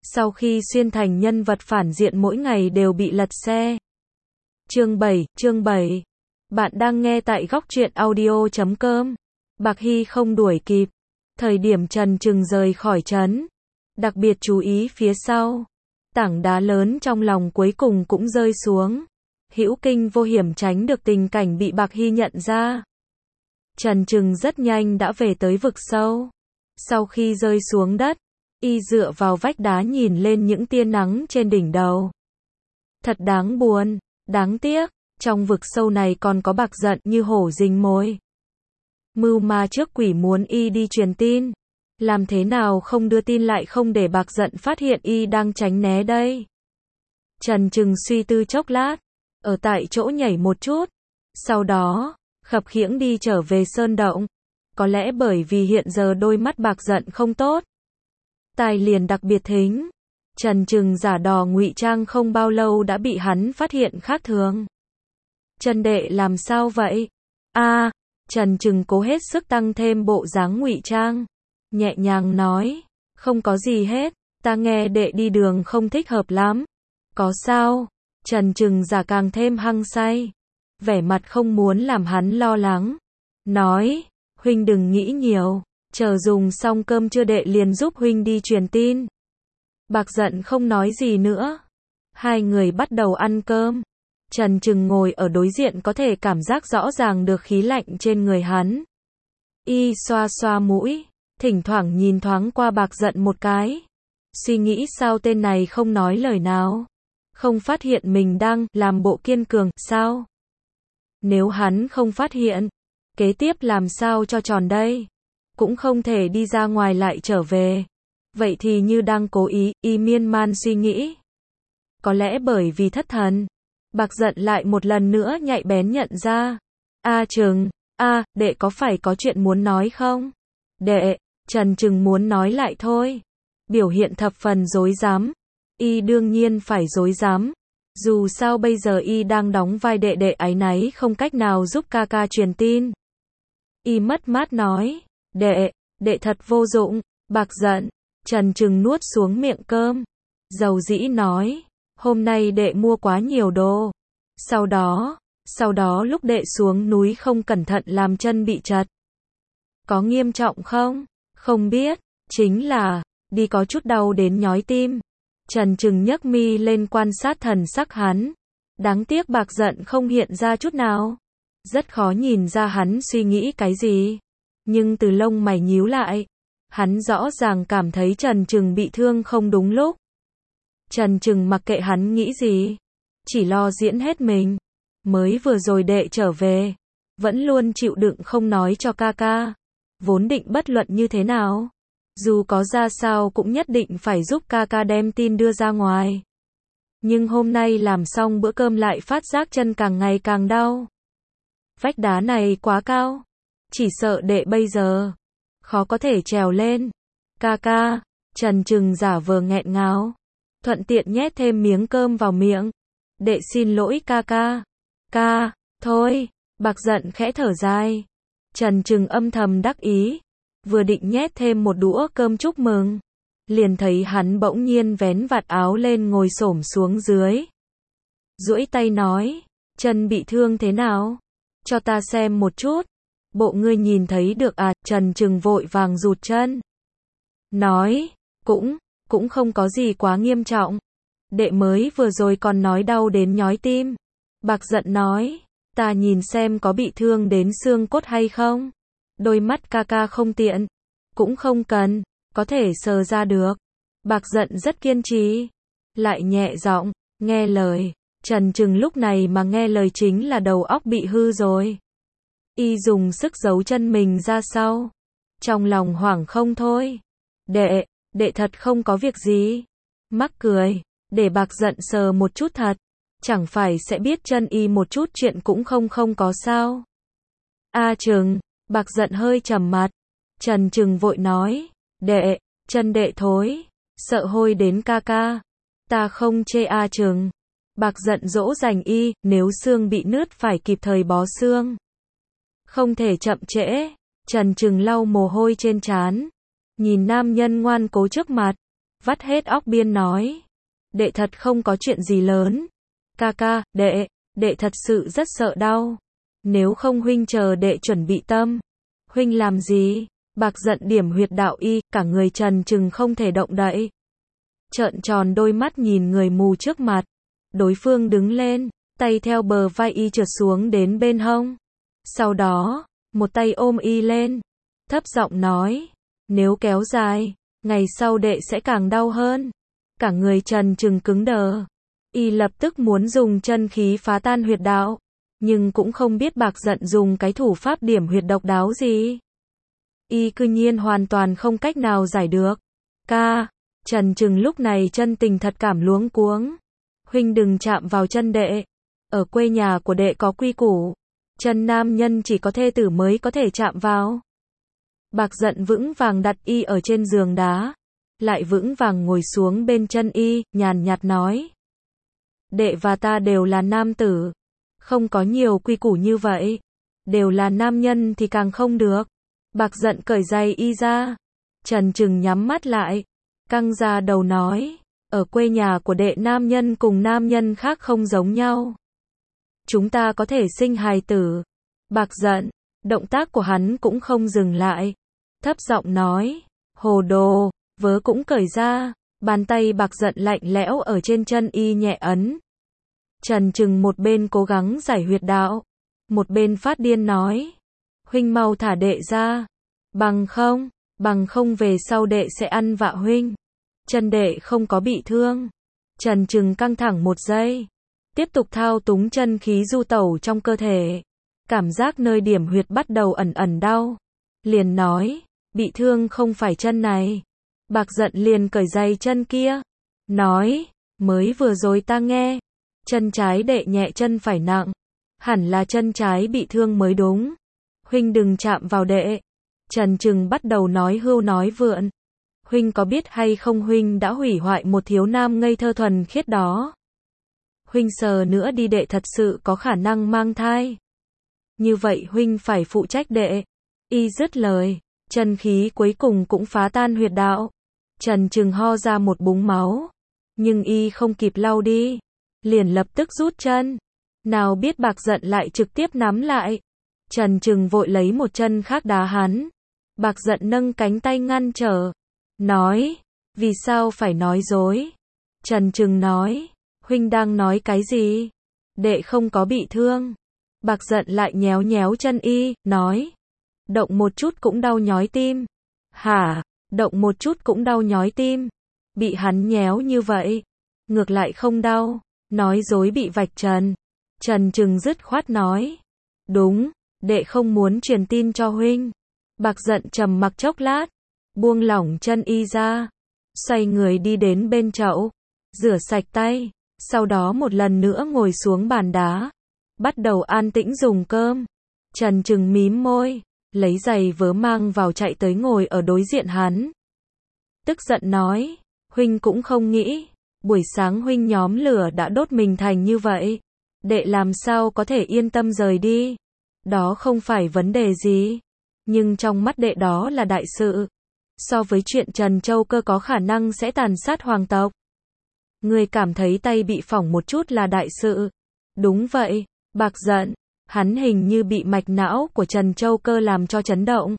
sau khi xuyên thành nhân vật phản diện mỗi ngày đều bị lật xe. Chương 7. Bạn đang nghe tại góc truyện audio.com. Bạc Hy không đuổi kịp. Thời điểm Trần Trừng rời khỏi trấn, đặc biệt chú ý phía sau. Tảng đá lớn trong lòng cuối cùng cũng rơi xuống. Hữu kinh vô hiểm tránh được tình cảnh bị Bạc Hy nhận ra. Trần Trừng rất nhanh đã về tới vực sâu. Sau khi rơi xuống đất, y dựa vào vách đá nhìn lên những tia nắng trên đỉnh đầu. Thật đáng buồn, đáng tiếc, trong vực sâu này còn có Bạc Giận như hổ rình mồi. Mưu ma trước quỷ muốn y đi truyền tin. Làm thế nào không đưa tin lại không để Bạc Giận phát hiện y đang tránh né đây? Trần Trừng suy tư chốc lát, ở tại chỗ nhảy một chút. Sau đó, khập khiễng đi trở về sơn động. Có lẽ bởi vì hiện giờ đôi mắt Bạc Giận không tốt, tai liền đặc biệt thính. Trần Trừng giả đò ngụy trang không bao lâu đã bị hắn phát hiện khác thường. Trần đệ làm sao vậy? Trần Trừng cố hết sức tăng thêm bộ dáng ngụy trang, nhẹ nhàng nói, không có gì hết, ta nghe đệ đi đường không thích hợp lắm. Có sao? Trần Trừng giả càng thêm hăng say, vẻ mặt không muốn làm hắn lo lắng, nói, huynh đừng nghĩ nhiều, chờ dùng xong cơm trưa đệ liền giúp huynh đi truyền tin. Bạc Giận không nói gì nữa. Hai người bắt đầu ăn cơm. Trần Trừng ngồi ở đối diện có thể cảm giác rõ ràng được khí lạnh trên người hắn. Y xoa xoa mũi, thỉnh thoảng nhìn thoáng qua Bạc Giận một cái. Suy nghĩ sao tên này không nói lời nào. Không phát hiện mình đang làm bộ kiên cường, sao? Nếu hắn không phát hiện, kế tiếp làm sao cho tròn đây? Cũng không thể đi ra ngoài lại trở về. Vậy thì như đang cố ý, y miên man suy nghĩ. Có lẽ bởi vì thất thần, Bạc Giận lại một lần nữa nhạy bén nhận ra. Trừng, đệ có phải có chuyện muốn nói không? Đệ, Trần Trừng muốn nói lại thôi. Biểu hiện thập phần rối rắm. Y đương nhiên phải rối rắm. Dù sao bây giờ y đang đóng vai đệ đệ áy náy không cách nào giúp ca ca truyền tin. Y mất mát nói, đệ thật vô dụng. Bạc Giận. Trần Trừng nuốt xuống miệng cơm, dầu dĩ nói, hôm nay đệ mua quá nhiều đồ. Sau đó lúc đệ xuống núi không cẩn thận làm chân bị trật. Có nghiêm trọng không? Không biết, chính là, đi có chút đau đến nhói tim. Trần Trừng nhấc mi lên quan sát thần sắc hắn. Đáng tiếc Bạc Giận không hiện ra chút nào. Rất khó nhìn ra hắn suy nghĩ cái gì. Nhưng từ lông mày nhíu lại, hắn rõ ràng cảm thấy Trần Trừng bị thương không đúng lúc. Trần Trừng mặc kệ hắn nghĩ gì, chỉ lo diễn hết mình. Mới vừa rồi đệ trở về, vẫn luôn chịu đựng không nói cho ca ca. Vốn định bất luận như thế nào, dù có ra sao cũng nhất định phải giúp ca ca đem tin đưa ra ngoài. Nhưng hôm nay làm xong bữa cơm lại phát giác chân càng ngày càng đau. Vách đá này quá cao, chỉ sợ đệ bây giờ khó có thể trèo lên. Ca ca, Trần Trừng giả vờ nghẹn ngào, thuận tiện nhét thêm miếng cơm vào miệng. Đệ xin lỗi ca ca. Thôi, Bạc Giận khẽ thở dài. Trần Trừng âm thầm đắc ý, vừa định nhét thêm một đũa cơm chúc mừng, liền thấy hắn bỗng nhiên vén vạt áo lên ngồi xổm xuống dưới. Duỗi tay nói, chân bị thương thế nào? Cho ta xem một chút. Bộ ngươi nhìn thấy được à? Trần Trừng vội vàng rụt chân, nói, cũng không có gì quá nghiêm trọng. Đệ mới vừa rồi còn nói đau đến nhói tim. Bạc Giận nói, ta nhìn xem có bị thương đến xương cốt hay không. Đôi mắt ca ca không tiện, cũng không cần, có thể sờ ra được. Bạc Giận rất kiên trì, lại nhẹ giọng, nghe lời. Trần Trừng lúc này mà nghe lời chính là đầu óc bị hư rồi. Y dùng sức giấu chân mình ra sau, trong lòng hoảng không thôi. Đệ thật không có việc gì. Mắc cười, để Bạc Giận sờ một chút thật, chẳng phải sẽ biết chân y một chút chuyện cũng không có sao. Trừng, Bạc Giận hơi trầm mặt. Trần Trừng vội nói, chân đệ thối, sợ hôi đến ca ca. Ta không chê Trừng. Bạc Giận dỗ dành y, nếu xương bị nứt phải kịp thời bó xương, không thể chậm trễ. Trần Trừng lau mồ hôi trên trán, nhìn nam nhân ngoan cố trước mặt, vắt hết óc biên nói. Đệ thật không có chuyện gì lớn. Ca ca, đệ thật sự rất sợ đau. Nếu không huynh chờ đệ chuẩn bị tâm. Huynh làm gì? Bạc giận điểm huyệt đạo y, cả người trần trừng không thể động đậy. Trợn tròn đôi mắt nhìn người mù trước mặt. Đối phương đứng lên, tay theo bờ vai y trượt xuống đến bên hông. Sau đó, một tay ôm y lên, thấp giọng nói, nếu kéo dài, ngày sau đệ sẽ càng đau hơn. Cả người trần trừng cứng đờ. Y lập tức muốn dùng chân khí phá tan huyệt đạo, nhưng cũng không biết bạc giận dùng cái thủ pháp điểm huyệt độc đáo gì. Y cư nhiên hoàn toàn không cách nào giải được. Ca, trần trừng lúc này chân tình thật cảm luống cuống. Huynh đừng chạm vào chân đệ. Ở quê nhà của đệ có quy củ. Chân nam nhân chỉ có thê tử mới có thể chạm vào. Bạc giận vững vàng đặt y ở trên giường đá. Lại vững vàng ngồi xuống bên chân y, nhàn nhạt nói. Đệ và ta đều là nam tử. Không có nhiều quy củ như vậy. Đều là nam nhân thì càng không được. Bạc giận cởi giày y ra. Trần trừng nhắm mắt lại. Căng ra đầu nói. Ở quê nhà của đệ nam nhân cùng nam nhân khác không giống nhau. Chúng ta có thể sinh hài tử. Bạc giận. Động tác của hắn cũng không dừng lại. Thấp giọng nói. Hồ đồ. Vớ cũng cởi ra. Bàn tay bạc giận lạnh lẽo ở trên chân y nhẹ ấn. Trần trừng một bên cố gắng giải huyệt đạo. Một bên phát điên nói. Huynh mau thả đệ ra. Bằng không về sau đệ sẽ ăn vạ huynh. Chân đệ không có bị thương. Trần trừng căng thẳng một giây. Tiếp tục thao túng chân khí du tẩu trong cơ thể. Cảm giác nơi điểm huyệt bắt đầu ẩn ẩn đau. Liền nói. Bị thương không phải chân này. Bạc giận liền cởi giày chân kia. Nói. Mới vừa rồi ta nghe. Chân trái đệ nhẹ chân phải nặng. Hẳn là chân trái bị thương mới đúng. Huynh đừng chạm vào đệ. Trần trừng bắt đầu nói hưu nói vượn. Huynh có biết hay không huynh đã hủy hoại một thiếu nam ngây thơ thuần khiết đó. Huynh sờ nữa đi đệ thật sự có khả năng mang thai. Như vậy huynh phải phụ trách đệ. Y dứt lời. Chân khí cuối cùng cũng phá tan huyệt đạo. Trần trừng ho ra một búng máu. Nhưng y không kịp lau đi. Liền lập tức rút chân. Nào biết bạc giận lại trực tiếp nắm lại. Trần trừng vội lấy một chân khác đá hắn. Bạc giận nâng cánh tay ngăn trở. Nói. Vì sao phải nói dối? Trần trừng nói. Huynh đang nói cái gì? Đệ không có bị thương. Bạc giận lại nhéo nhéo chân y, nói. Động một chút cũng đau nhói tim. Hả? Động một chút cũng đau nhói tim. Bị hắn nhéo như vậy. Ngược lại không đau. Nói dối bị vạch trần. Trần trừng dứt khoát nói. Đúng, đệ không muốn truyền tin cho huynh. Bạc giận trầm mặc chốc lát. Buông lỏng chân y ra. Xoay người đi đến bên chậu. Rửa sạch tay. Sau đó một lần nữa ngồi xuống bàn đá. Bắt đầu an tĩnh dùng cơm. Trần trừng mím môi. Lấy giày vớ mang vào chạy tới ngồi ở đối diện hắn. Tức giận nói. Huynh cũng không nghĩ. Buổi sáng huynh nhóm lửa đã đốt mình thành như vậy. Đệ làm sao có thể yên tâm rời đi. Đó không phải vấn đề gì. Nhưng trong mắt đệ đó là đại sự. So với chuyện Trần Châu Cơ có khả năng sẽ tàn sát hoàng tộc. Người cảm thấy tay bị phỏng một chút là đại sự. Đúng vậy, bạc giận. Hắn hình như bị mạch não của Trần Châu Cơ làm cho chấn động.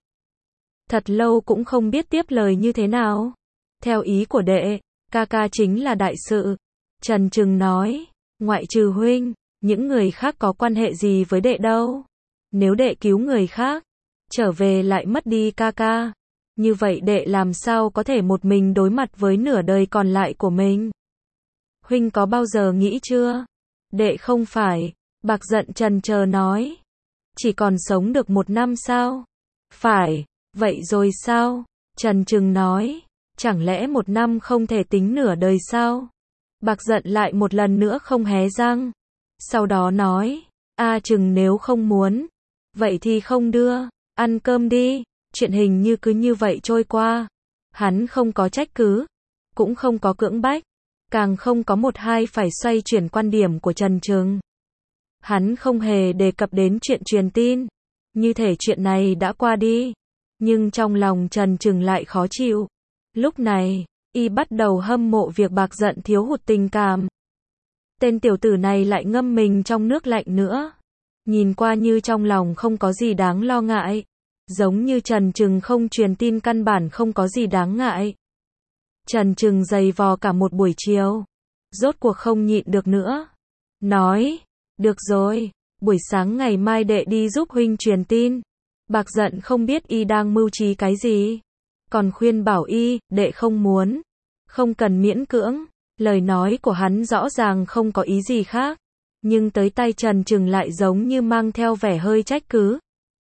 Thật lâu cũng không biết tiếp lời như thế nào. Theo ý của đệ, ca ca chính là đại sự. Trần trừng nói, ngoại trừ huynh, những người khác có quan hệ gì với đệ đâu. Nếu đệ cứu người khác, trở về lại mất đi ca ca. Như vậy đệ làm sao có thể một mình đối mặt với nửa đời còn lại của mình. Huynh có bao giờ nghĩ chưa? Đệ không phải. Bạc giận trần chờ nói. Chỉ còn sống được 1 năm sao? Phải. Vậy rồi sao? Trần trừng nói. Chẳng lẽ 1 năm không thể tính nửa đời sao? Bạc giận lại một lần nữa không hé răng. Sau đó nói. A Trừng nếu không muốn. Vậy thì không đưa. Ăn cơm đi. Chuyện hình như cứ như vậy trôi qua. Hắn không có trách cứ. Cũng không có cưỡng bách. Càng không có một hai phải xoay chuyển quan điểm của Trần Trừng. Hắn không hề đề cập đến chuyện truyền tin. Như thể chuyện này đã qua đi. Nhưng trong lòng Trần Trừng lại khó chịu. Lúc này, Y bắt đầu hâm mộ việc Bạc Dận thiếu hụt tình cảm. Tên tiểu tử này lại ngâm mình trong nước lạnh nữa. Nhìn qua như trong lòng không có gì đáng lo ngại. Giống như Trần Trừng không truyền tin căn bản không có gì đáng ngại. Trần Trừng giày vò cả một buổi chiều. Rốt cuộc không nhịn được nữa. Nói, được rồi, buổi sáng ngày mai đệ đi giúp huynh truyền tin. Bạc Dận không biết y đang mưu trí cái gì. Còn khuyên bảo y, đệ không muốn. Không cần miễn cưỡng. Lời nói của hắn rõ ràng không có ý gì khác. Nhưng tới tay Trần Trừng lại giống như mang theo vẻ hơi trách cứ.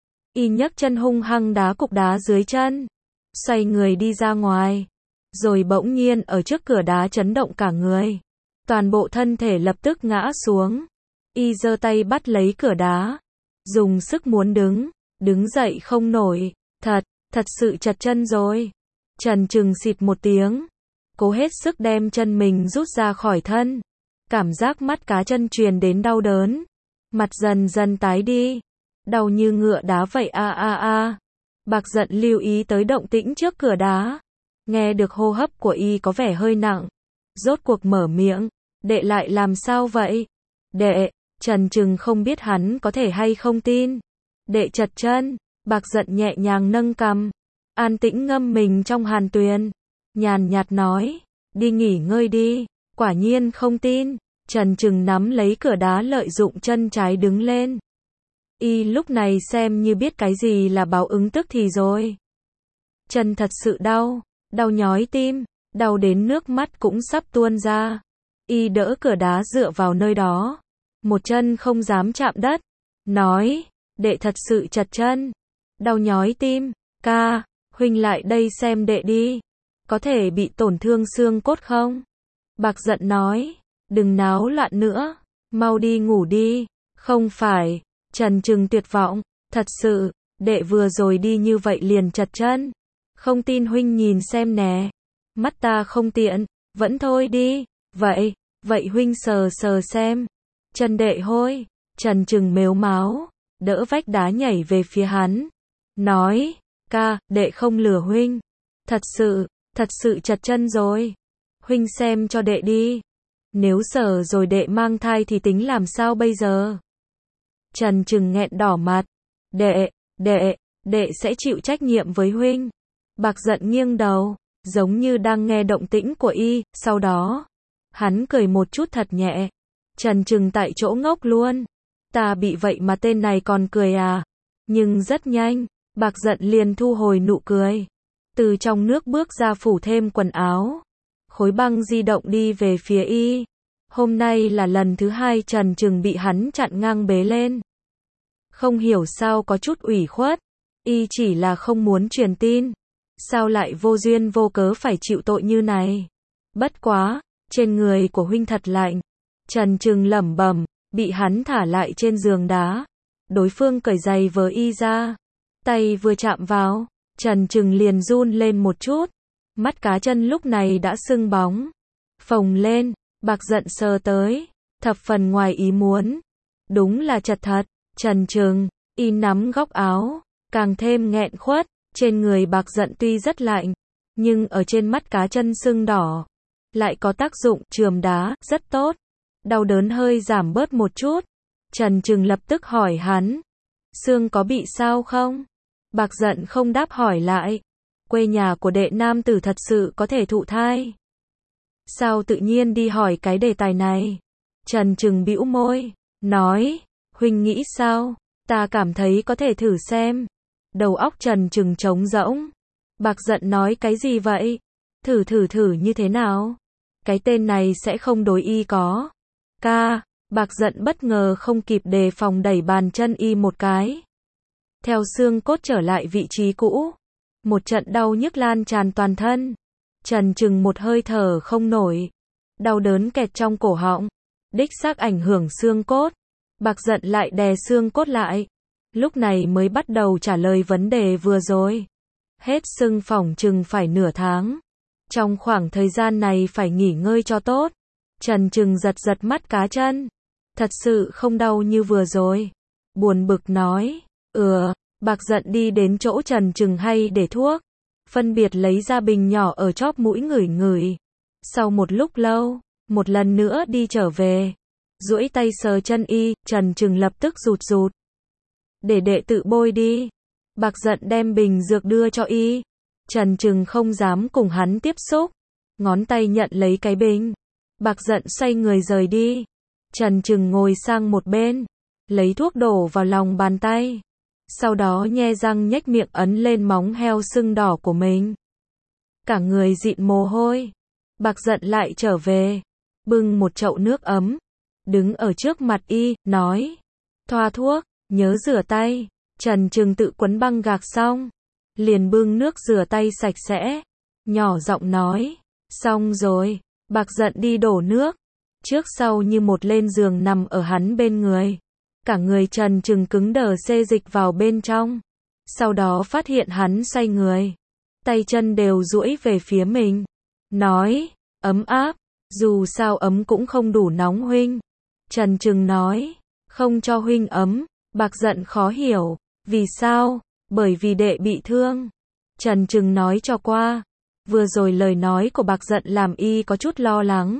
Y nhấc chân hung hăng đá cục đá dưới chân. Xoay người đi ra ngoài. Rồi bỗng nhiên ở trước cửa đá chấn động cả người. Toàn bộ thân thể lập tức ngã xuống. Y giơ tay bắt lấy cửa đá. Dùng sức muốn đứng dậy không nổi. Thật sự chật chân rồi. Trần Trừng xịt một tiếng. Cố hết sức đem chân mình rút ra khỏi thân. Cảm giác mắt cá chân truyền đến đau đớn. Mặt dần dần tái đi. Đau như ngựa đá vậy a. Bạc Dận lưu ý tới động tĩnh trước cửa đá. Nghe được hô hấp của y có vẻ hơi nặng. Rốt cuộc mở miệng. Đệ lại làm sao vậy? Đệ, Trần Trừng không biết hắn có thể hay không tin. Đệ chật chân. Bạc Dận nhẹ nhàng nâng cằm. An tĩnh ngâm mình trong hàn tuyền. Nhàn nhạt nói. Đi nghỉ ngơi đi. Quả nhiên không tin. Trần Trừng nắm lấy cửa đá lợi dụng chân trái đứng lên. Y lúc này xem như biết cái gì là báo ứng tức thì rồi. Chân thật sự đau. Đau nhói tim. Đau đến nước mắt cũng sắp tuôn ra. Y đỡ cửa đá dựa vào nơi đó. Một chân không dám chạm đất. Nói. Đệ thật sự chật chân. Đau nhói tim. Ca, huynh lại đây xem đệ đi. Có thể bị tổn thương xương cốt không? Bạc Dận nói. Đừng náo loạn nữa. Mau đi ngủ đi. Không phải. Trần Trừng tuyệt vọng. Thật sự, đệ vừa rồi đi như vậy liền chật chân. Không tin huynh nhìn xem nè. Mắt ta không tiện. Vẫn thôi đi. Vậy huynh sờ sờ xem. Chân đệ hôi. Trần Trừng mếu máo. Đỡ vách đá nhảy về phía hắn. Nói. Ca, đệ không lừa huynh. Thật sự chật chân rồi. Huynh xem cho đệ đi. Nếu sờ rồi đệ mang thai thì tính làm sao bây giờ? Trần Trừng nghẹn đỏ mặt. Đệ sẽ chịu trách nhiệm với huynh. Bạc Dận nghiêng đầu, giống như đang nghe động tĩnh của y, sau đó, hắn cười một chút thật nhẹ. Trần Trừng tại chỗ ngốc luôn. Ta bị vậy mà tên này còn cười à? Nhưng rất nhanh, Bạc Dận liền thu hồi nụ cười. Từ trong nước bước ra phủ thêm quần áo. Khối băng di động đi về phía y. Hôm nay là lần thứ hai Trần Trừng bị hắn chặn ngang bế lên. Không hiểu sao có chút ủy khuất. Y chỉ là không muốn truyền tin. Sao lại vô duyên vô cớ phải chịu tội như này? Bất quá, trên người của huynh thật lạnh. Trần Trừng lẩm bẩm, bị hắn thả lại trên giường đá. Đối phương cởi giày vớ y ra. Tay vừa chạm vào, Trần Trừng liền run lên một chút. Mắt cá chân lúc này đã sưng bóng. Phồng lên, Bạc Dận sờ tới. Thập phần ngoài ý muốn. Đúng là chật thật. Trần Trừng, y nắm góc áo. Càng thêm nghẹn khuất. Trên người Bạc Dận tuy rất lạnh. Nhưng ở trên mắt cá chân sưng đỏ. Lại có tác dụng chườm đá, rất tốt. Đau đớn hơi giảm bớt một chút. Trần Trừng lập tức hỏi hắn. Xương có bị sao không? Bạc Dận không đáp hỏi lại. Quê nhà của đệ nam tử thật sự có thể thụ thai. Sao tự nhiên đi hỏi cái đề tài này? Trần Trừng bĩu môi. Nói. Huynh nghĩ sao? Ta cảm thấy có thể thử xem. Đầu óc Trần Trừng trống rỗng. Bạc Dận nói cái gì vậy? Thử như thế nào? Cái tên này sẽ không đối y có. Ca, Bạc Dận bất ngờ không kịp đề phòng đẩy bàn chân y một cái. Theo xương cốt trở lại vị trí cũ. Một trận đau nhức lan tràn toàn thân. Trần Trừng một hơi thở không nổi. Đau đớn kẹt trong cổ họng. Đích xác ảnh hưởng xương cốt. Bạc Dận lại đè xương cốt lại. Lúc này mới bắt đầu trả lời vấn đề vừa rồi. Hết sưng phỏng chừng phải nửa tháng. Trong khoảng thời gian này phải nghỉ ngơi cho tốt. Trần Trừng giật mắt cá chân. Thật sự không đau như vừa rồi. Buồn bực nói. Bạc Dận đi đến chỗ Trần Trừng hay để thuốc. phân biệt lấy ra bình nhỏ ở chóp mũi ngửi ngửi. Sau một lúc lâu, một lần nữa đi trở về. Duỗi tay sờ chân y, Trần Trừng lập tức rụt rụt. Để đệ tự bôi đi. Bạc Dận đem bình dược đưa cho y. Trần Trừng không dám cùng hắn tiếp xúc. Ngón tay nhận lấy cái bình. Bạc Dận xoay người rời đi. Trần Trừng ngồi sang một bên. Lấy thuốc đổ vào lòng bàn tay. Sau đó nhe răng nhếch miệng ấn lên móng heo sưng đỏ của mình. Cả người dịn mồ hôi. Bạc Dận lại trở về. Bưng một chậu nước ấm. Đứng ở trước mặt y, nói. Thoa thuốc, nhớ rửa tay. Trần Trừng tự quấn băng gạc xong. Liền bưng nước rửa tay sạch sẽ. Nhỏ giọng nói. Xong rồi. Bạc Dận đi đổ nước. Trước sau như một lên giường nằm ở hắn bên người. Cả người Trần Trừng cứng đờ xê dịch vào bên trong. Sau đó phát hiện hắn xoay người. Tay chân đều duỗi về phía mình. Nói. Ấm áp. Dù sao ấm cũng không đủ nóng huynh. Trần Trừng nói. Không cho huynh ấm. Bạc Dận khó hiểu. Vì sao? Bởi vì đệ bị thương. Trần Trừng nói cho qua. Vừa rồi lời nói của Bạc Dận làm y có chút lo lắng.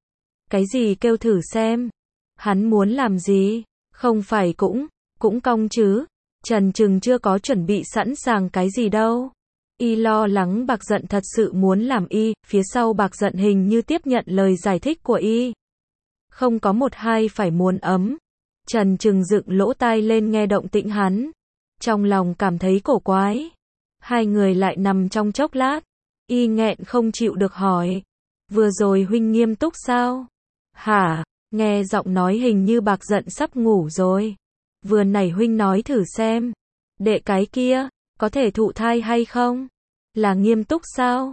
Cái gì kêu thử xem? Hắn muốn làm gì? Không phải cũng cong chứ. Trần Trừng chưa có chuẩn bị sẵn sàng cái gì đâu. Y lo lắng Bạc Dận thật sự muốn làm y, phía sau Bạc Dận hình như tiếp nhận lời giải thích của y. Không có một hai phải muốn ấm. Trần Trừng dựng lỗ tai lên nghe động tĩnh hắn. Trong lòng cảm thấy cổ quái. Hai người lại nằm trong chốc lát. Y nghẹn không chịu được hỏi. Vừa rồi huynh nghiêm túc sao? Hả? Nghe giọng nói hình như Bạc Dận sắp ngủ rồi. Vừa nãy huynh nói thử xem. Đệ cái kia, có thể thụ thai hay không? Là nghiêm túc sao?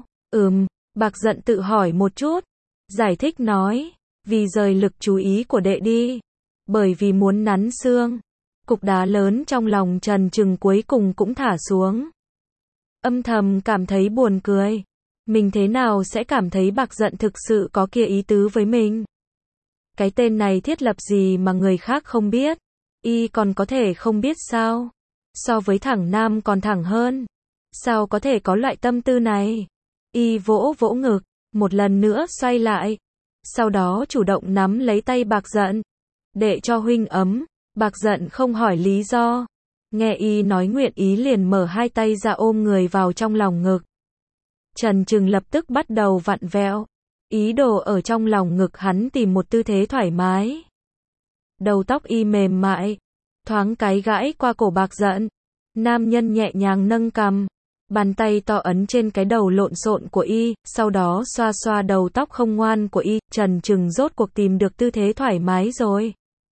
Bạc Dận tự hỏi một chút. Giải thích nói. Vì rời lực chú ý của đệ đi. Bởi vì muốn nắn xương. Cục đá lớn trong lòng Trần Trừng cuối cùng cũng thả xuống. Âm thầm cảm thấy buồn cười. Mình thế nào sẽ cảm thấy Bạc Dận thực sự có kia ý tứ với mình? Cái tên này thiết lập gì mà người khác không biết? Y còn có thể không biết sao? So với thẳng nam còn thẳng hơn. Sao có thể có loại tâm tư này? Y vỗ vỗ ngực, một lần nữa xoay lại. Sau đó chủ động nắm lấy tay Bạc Dận. Để cho huynh ấm. Bạc Dận không hỏi lý do. Nghe y nói nguyện ý liền mở hai tay ra ôm người vào trong lòng ngực. Trần Trừng lập tức bắt đầu vặn vẹo. Ý đồ ở trong lòng ngực hắn tìm một tư thế thoải mái. Đầu tóc y mềm mại. Thoáng cái gãi qua cổ Bạc Dận. Nam nhân nhẹ nhàng nâng cằm. Bàn tay to ấn trên cái đầu lộn xộn của y. Sau đó xoa xoa đầu tóc không ngoan của y. Trần Trừng rốt cuộc tìm được tư thế thoải mái rồi.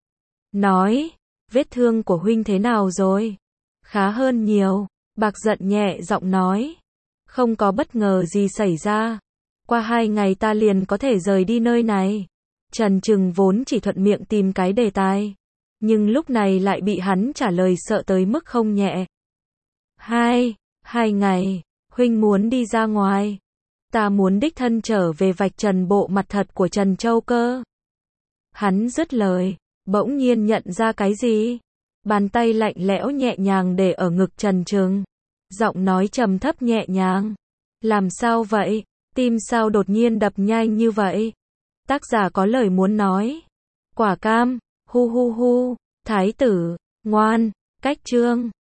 Nói. Vết thương của huynh thế nào rồi? Khá hơn nhiều. Bạc Dận nhẹ giọng nói. Không có bất ngờ gì xảy ra. Qua 2 ngày ta liền có thể rời đi nơi này. Trần Trừng vốn chỉ thuận miệng tìm cái đề tài. Nhưng lúc này lại bị hắn trả lời sợ tới mức không nhẹ. 2 ngày. Huynh muốn đi ra ngoài. Ta muốn đích thân trở về vạch trần bộ mặt thật của Trần Châu cơ. Hắn dứt lời. Bỗng nhiên nhận ra cái gì? Bàn tay lạnh lẽo nhẹ nhàng để ở ngực Trần Trừng. Giọng nói trầm thấp nhẹ nhàng. Làm sao vậy? Tim sao đột nhiên đập nhanh như vậy? Tác giả có lời muốn nói. Quả cam, hu hu hu, thái tử, ngoan, cách chương.